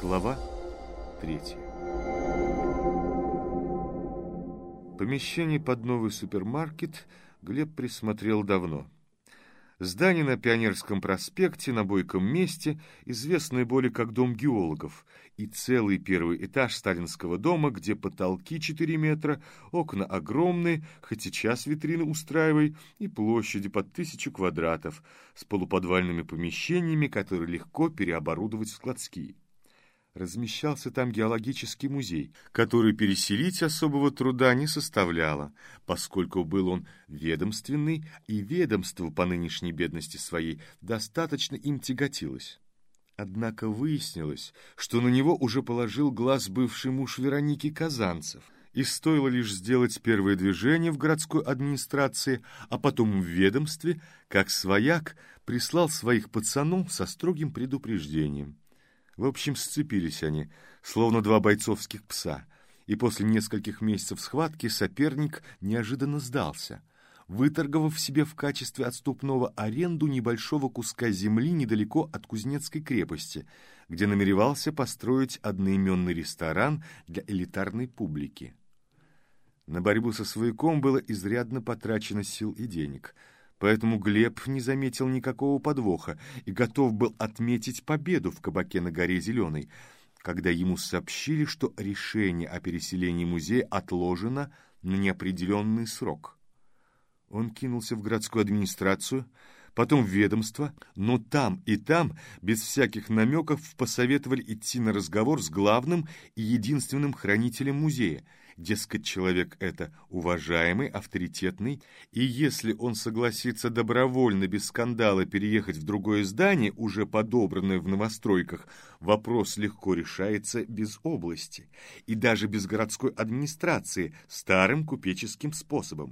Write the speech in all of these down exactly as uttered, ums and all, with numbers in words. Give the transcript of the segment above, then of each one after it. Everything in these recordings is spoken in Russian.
Глава третья. Помещение под новый супермаркет Глеб присмотрел давно. Здание на Пионерском проспекте, на бойком месте, известное более как дом геологов, и целый первый этаж сталинского дома, где потолки четыре метра, окна огромные, хоть сейчас витрины устраивай, и площади под тысячу квадратов, с полуподвальными помещениями, которые легко переоборудовать в складские. Размещался там геологический музей, который переселить особого труда не составляло, поскольку был он ведомственный, и ведомство по нынешней бедности своей достаточно им тяготилось. Однако выяснилось, что на него уже положил глаз бывший муж Вероники Казанцев, и стоило лишь сделать первое движение в городской администрации, а потом в ведомстве, как свояк прислал своих пацанов со строгим предупреждением. В общем, сцепились они, словно два бойцовских пса, и после нескольких месяцев схватки соперник неожиданно сдался, выторговав себе в качестве отступного аренду небольшого куска земли недалеко от Кузнецкой крепости, где намеревался построить одноименный ресторан для элитарной публики. На борьбу со свояком было изрядно потрачено сил и денег, поэтому Глеб не заметил никакого подвоха и готов был отметить победу в кабаке на горе Зеленой, когда ему сообщили, что решение о переселении музея отложено на неопределенный срок. Он кинулся в городскую администрацию, потом в ведомство, но там и там, без всяких намеков, посоветовали идти на разговор с главным и единственным хранителем музея. Дескать, человек это уважаемый, авторитетный, и если он согласится добровольно, без скандала, переехать в другое здание, уже подобранное в новостройках, вопрос легко решается без области, и даже без городской администрации, старым купеческим способом.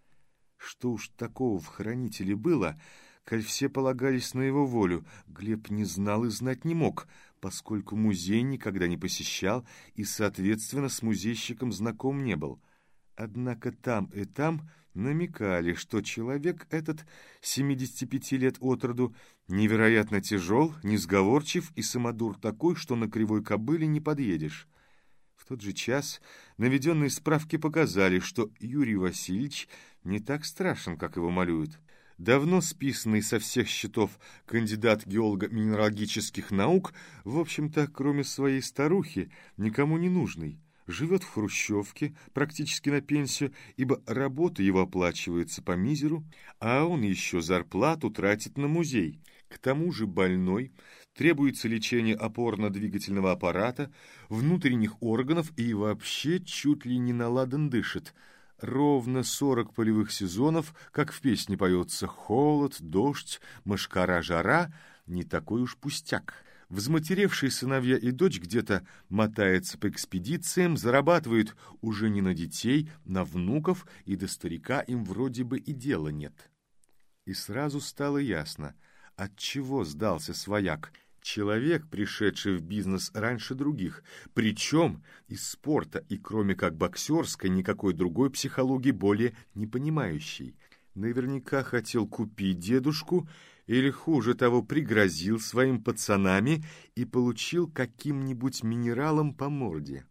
Что уж такого в хранителе было, коль все полагались на его волю, Глеб не знал и знать не мог, поскольку музей никогда не посещал и, соответственно, с музейщиком знаком не был. Однако там и там намекали, что человек этот, семидесяти пяти лет от роду, невероятно тяжел, несговорчив и самодур такой, что на кривой кобыле не подъедешь. В тот же час наведенные справки показали, что Юрий Васильевич не так страшен, как его малюют. Давно списанный со всех счетов кандидат геолого-минералогических наук, в общем-то, кроме своей старухи, никому не нужный. Живет в хрущевке, практически на пенсию, ибо работа его оплачивается по мизеру, а он еще зарплату тратит на музей. К тому же больной, требуется лечение опорно-двигательного аппарата, внутренних органов и вообще чуть ли не наладан дышит. Ровно сорок полевых сезонов, как в песне поется «Холод, дождь, мошкара, жара» — не такой уж пустяк. Взматеревшие сыновья и дочь где-то мотается по экспедициям, зарабатывают уже не на детей, на внуков, и до старика им вроде бы и дела нет. И сразу стало ясно, отчего сдался свояк. Человек, пришедший в бизнес раньше других, причем из спорта и кроме как боксерской никакой другой психологии более не понимающий. Наверняка хотел купить дедушку или, хуже того, пригрозил своим пацанами и получил каким-нибудь минералом по морде.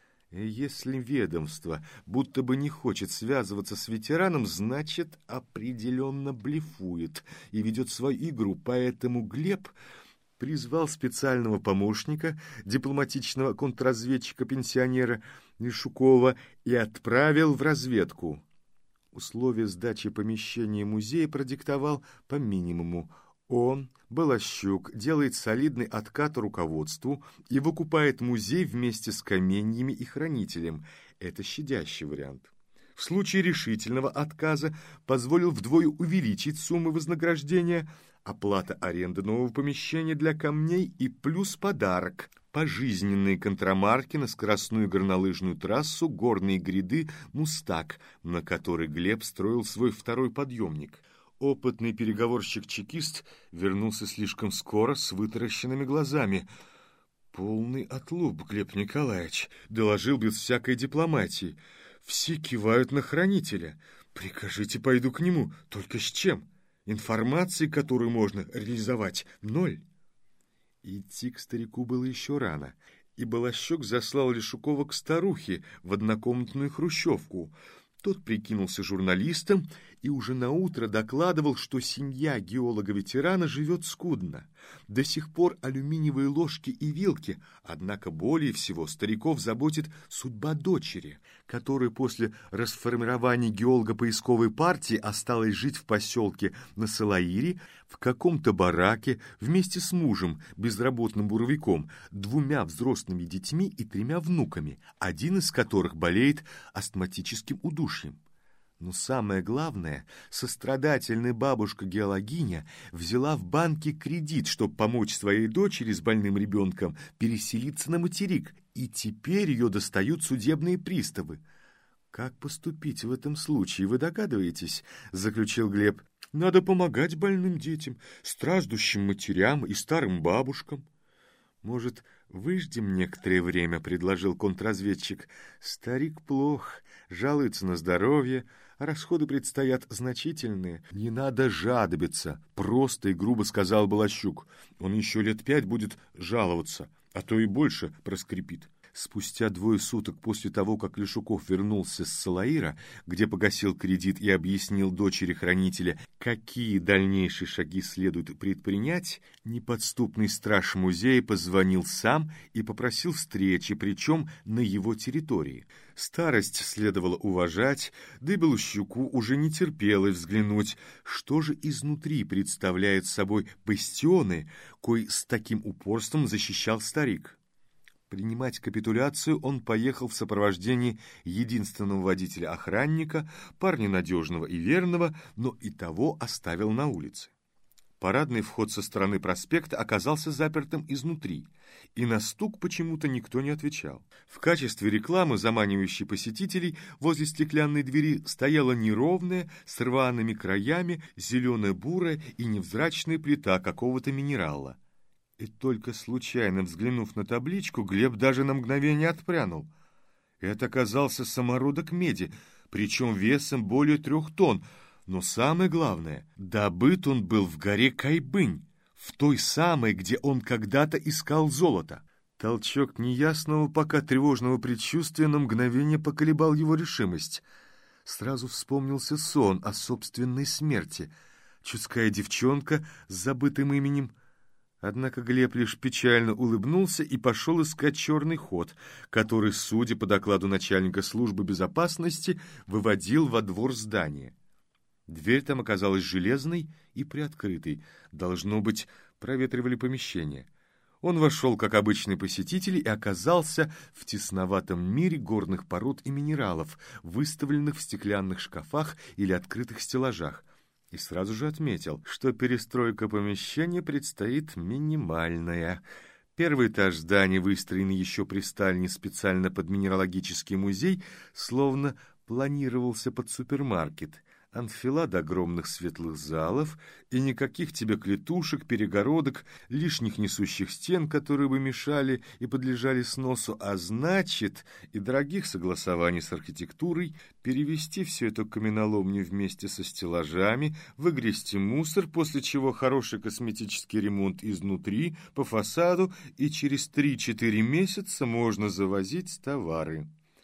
И если ведомство будто бы не хочет связываться с ветераном, значит, определенно блефует и ведет свою игру, поэтому Глеб призвал специального помощника, дипломатичного контрразведчика-пенсионера Нишукова, и отправил в разведку. Условия сдачи помещения музея продиктовал по минимуму. Он, Балащук, делает солидный откат руководству и выкупает музей вместе с каменьями и хранителем. Это щадящий вариант. В случае решительного отказа позволил вдвое увеличить суммы вознаграждения, оплата аренды нового помещения для камней и плюс подарок – пожизненные контрамарки на скоростную горнолыжную трассу горные гряды «Мустак», на которой Глеб строил свой второй подъемник. Опытный переговорщик-чекист вернулся слишком скоро с вытаращенными глазами. «Полный отлуп, Глеб Николаевич», — доложил без всякой дипломатии. «Все кивают на хранителя. Прикажите, пойду к нему. Только с чем? Информации, которую можно реализовать, ноль». Идти к старику было еще рано, и Балащук заслал Лешукова к старухе в однокомнатную хрущевку. Тот прикинулся журналистом и уже наутро докладывал, что семья геолога-ветерана живет скудно. До сих пор алюминиевые ложки и вилки, однако более всего стариков заботит судьба дочери, которая после расформирования геолого-поисковой партии осталась жить в поселке на Салаире в каком-то бараке вместе с мужем, безработным буровиком, двумя взрослыми детьми и тремя внуками, один из которых болеет астматическим удушьем. Но самое главное, сострадательная бабушка-геологиня взяла в банке кредит, чтобы помочь своей дочери с больным ребенком переселиться на материк, и теперь ее достают судебные приставы. «Как поступить в этом случае, вы догадываетесь?» — заключил Глеб. «Надо помогать больным детям, страждущим матерям и старым бабушкам». «Может, выждем некоторое время?» — предложил контрразведчик. «Старик плох, жалуется на здоровье, а расходы предстоят значительные». «Не надо жадобиться», — просто и грубо сказал Балащук. «Он еще лет пять будет жаловаться, а то и больше проскрипит». Спустя двое суток после того, как Лешуков вернулся с Салаира, где погасил кредит и объяснил дочери хранителя, какие дальнейшие шаги следует предпринять, неподступный страж музея позвонил сам и попросил встречи, причем на его территории. Старость следовало уважать, да и Балащуку уже не терпелось взглянуть, что же изнутри представляют собой бастионы, кои с таким упорством защищал старик. Принимать капитуляцию он поехал в сопровождении единственного водителя-охранника, парня надежного и верного, но и того оставил на улице. Парадный вход со стороны проспекта оказался запертым изнутри, и на стук почему-то никто не отвечал. В качестве рекламы, заманивающей посетителей, возле стеклянной двери стояла неровная, с рваными краями, зелено-бурая и невзрачная плита какого-то минерала. И только случайно взглянув на табличку, Глеб даже на мгновение отпрянул. Это оказался самородок меди, причем весом более трех тонн, но самое главное, добыт он был в горе Кайбынь, в той самой, где он когда-то искал золото. Толчок неясного, пока тревожного предчувствия на мгновение поколебал его решимость. Сразу вспомнился сон о собственной смерти. Чудская девчонка с забытым именем. Однако Глеб лишь печально улыбнулся и пошел искать черный ход, который, судя по докладу начальника службы безопасности, выводил во двор здания. Дверь там оказалась железной и приоткрытой. Должно быть, проветривали помещение. Он вошел, как обычный посетитель, и оказался в тесноватом мире горных пород и минералов, выставленных в стеклянных шкафах или открытых стеллажах. И сразу же отметил, что перестройка помещения предстоит минимальная. Первый этаж здания, выстроенный еще при Сталине специально под минералогический музей, словно планировался под супермаркет. Анфилад огромных светлых залов и никаких тебе клетушек, перегородок, лишних несущих стен, которые бы мешали и подлежали сносу, а значит и дорогих согласований с архитектурой, перевести все это каменоломню вместе со стеллажами, выгрести мусор, после чего хороший косметический ремонт изнутри, по фасаду, и через три-четыре месяца можно завозить товары.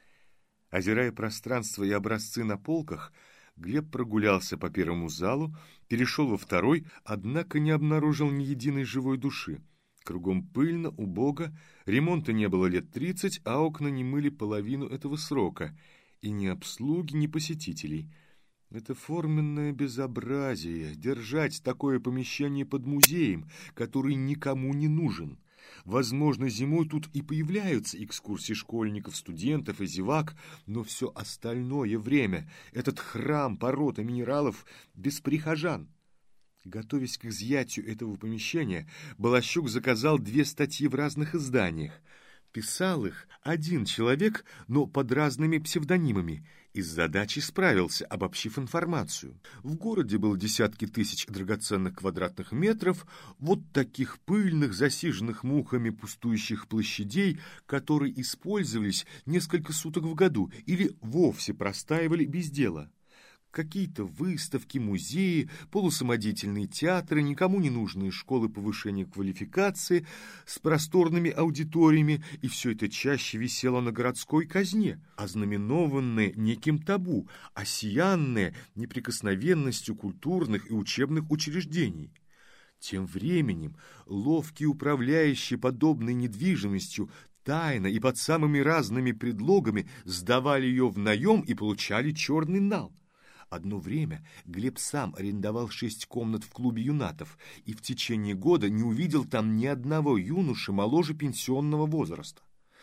Озирая пространство и образцы на полках, Глеб прогулялся по первому залу, перешел во второй, однако не обнаружил ни единой живой души. Кругом пыльно, убого, ремонта не было лет тридцать, а окна не мыли половину этого срока, и ни обслуги, ни посетителей. Это форменное безобразие — держать такое помещение под музеем, который никому не нужен. Возможно, зимой тут и появляются экскурсии школьников, студентов и зевак, но все остальное время этот храм пород и минералов без прихожан. Готовясь к изъятию этого помещения, Балащук заказал две статьи в разных изданиях. Писал их один человек, но под разными псевдонимами, и с задачей справился, обобщив информацию. В городе было десятки тысяч драгоценных квадратных метров, вот таких пыльных, засиженных мухами пустующих площадей, которые использовались несколько суток в году или вовсе простаивали без дела. какие-то выставки, музеи, полусамодеятельные театры, никому не нужные школы повышения квалификации с просторными аудиториями, и все это чаще висело на городской казне, ознаменованное неким табу, осиянное неприкосновенностью культурных и учебных учреждений. Тем временем ловкие управляющие подобной недвижимостью тайно и под самыми разными предлогами сдавали ее в наем и получали черный нал. Одно время Глеб сам арендовал шесть комнат в клубе юнатов и в течение года не увидел там ни одного юноши моложе пенсионного возраста.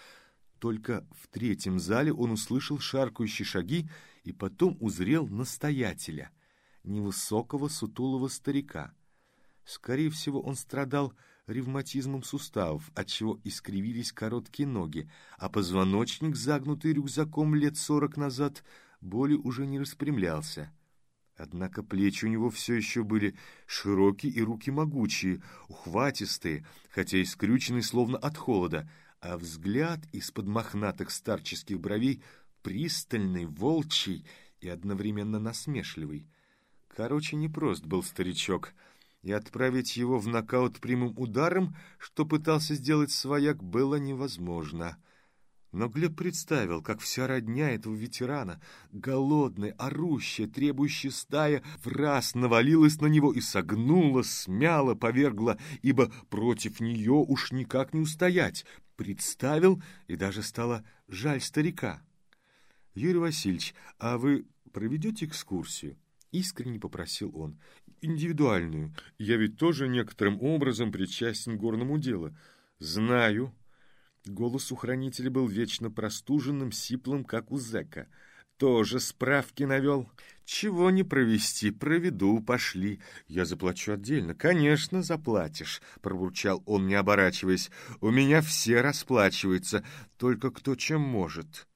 Только в третьем зале он услышал шаркающие шаги и потом узрел настоятеля, невысокого сутулого старика. Скорее всего, он страдал ревматизмом суставов, отчего искривились короткие ноги, а позвоночник, загнутый рюкзаком лет сорок назад, боли уже не распрямлялся. Однако плечи у него все еще были широкие и руки могучие, ухватистые, хотя и скрюченные словно от холода, а взгляд из-под мохнатых старческих бровей пристальный, волчий и одновременно насмешливый. Короче, непрост был старичок, и отправить его в нокаут прямым ударом, что пытался сделать свояк, было невозможно. Но Глеб представил, как вся родня этого ветерана, голодная, орущая, требующая стая, враз навалилась на него и согнула, смяла, повергла, ибо против нее уж никак не устоять. Представил, и даже стало жаль старика. — Юрий Васильевич, а вы проведете экскурсию? — искренне попросил он. — Индивидуальную. Я ведь тоже некоторым образом причастен к горному делу. — Знаю. Голос у хранителя был вечно простуженным, сиплым, как у зэка. Тоже справки навел. Чего не провести, проведу, пошли. Я заплачу отдельно. Конечно, заплатишь, пробурчал он, не оборачиваясь. У меня все расплачиваются, только кто чем может.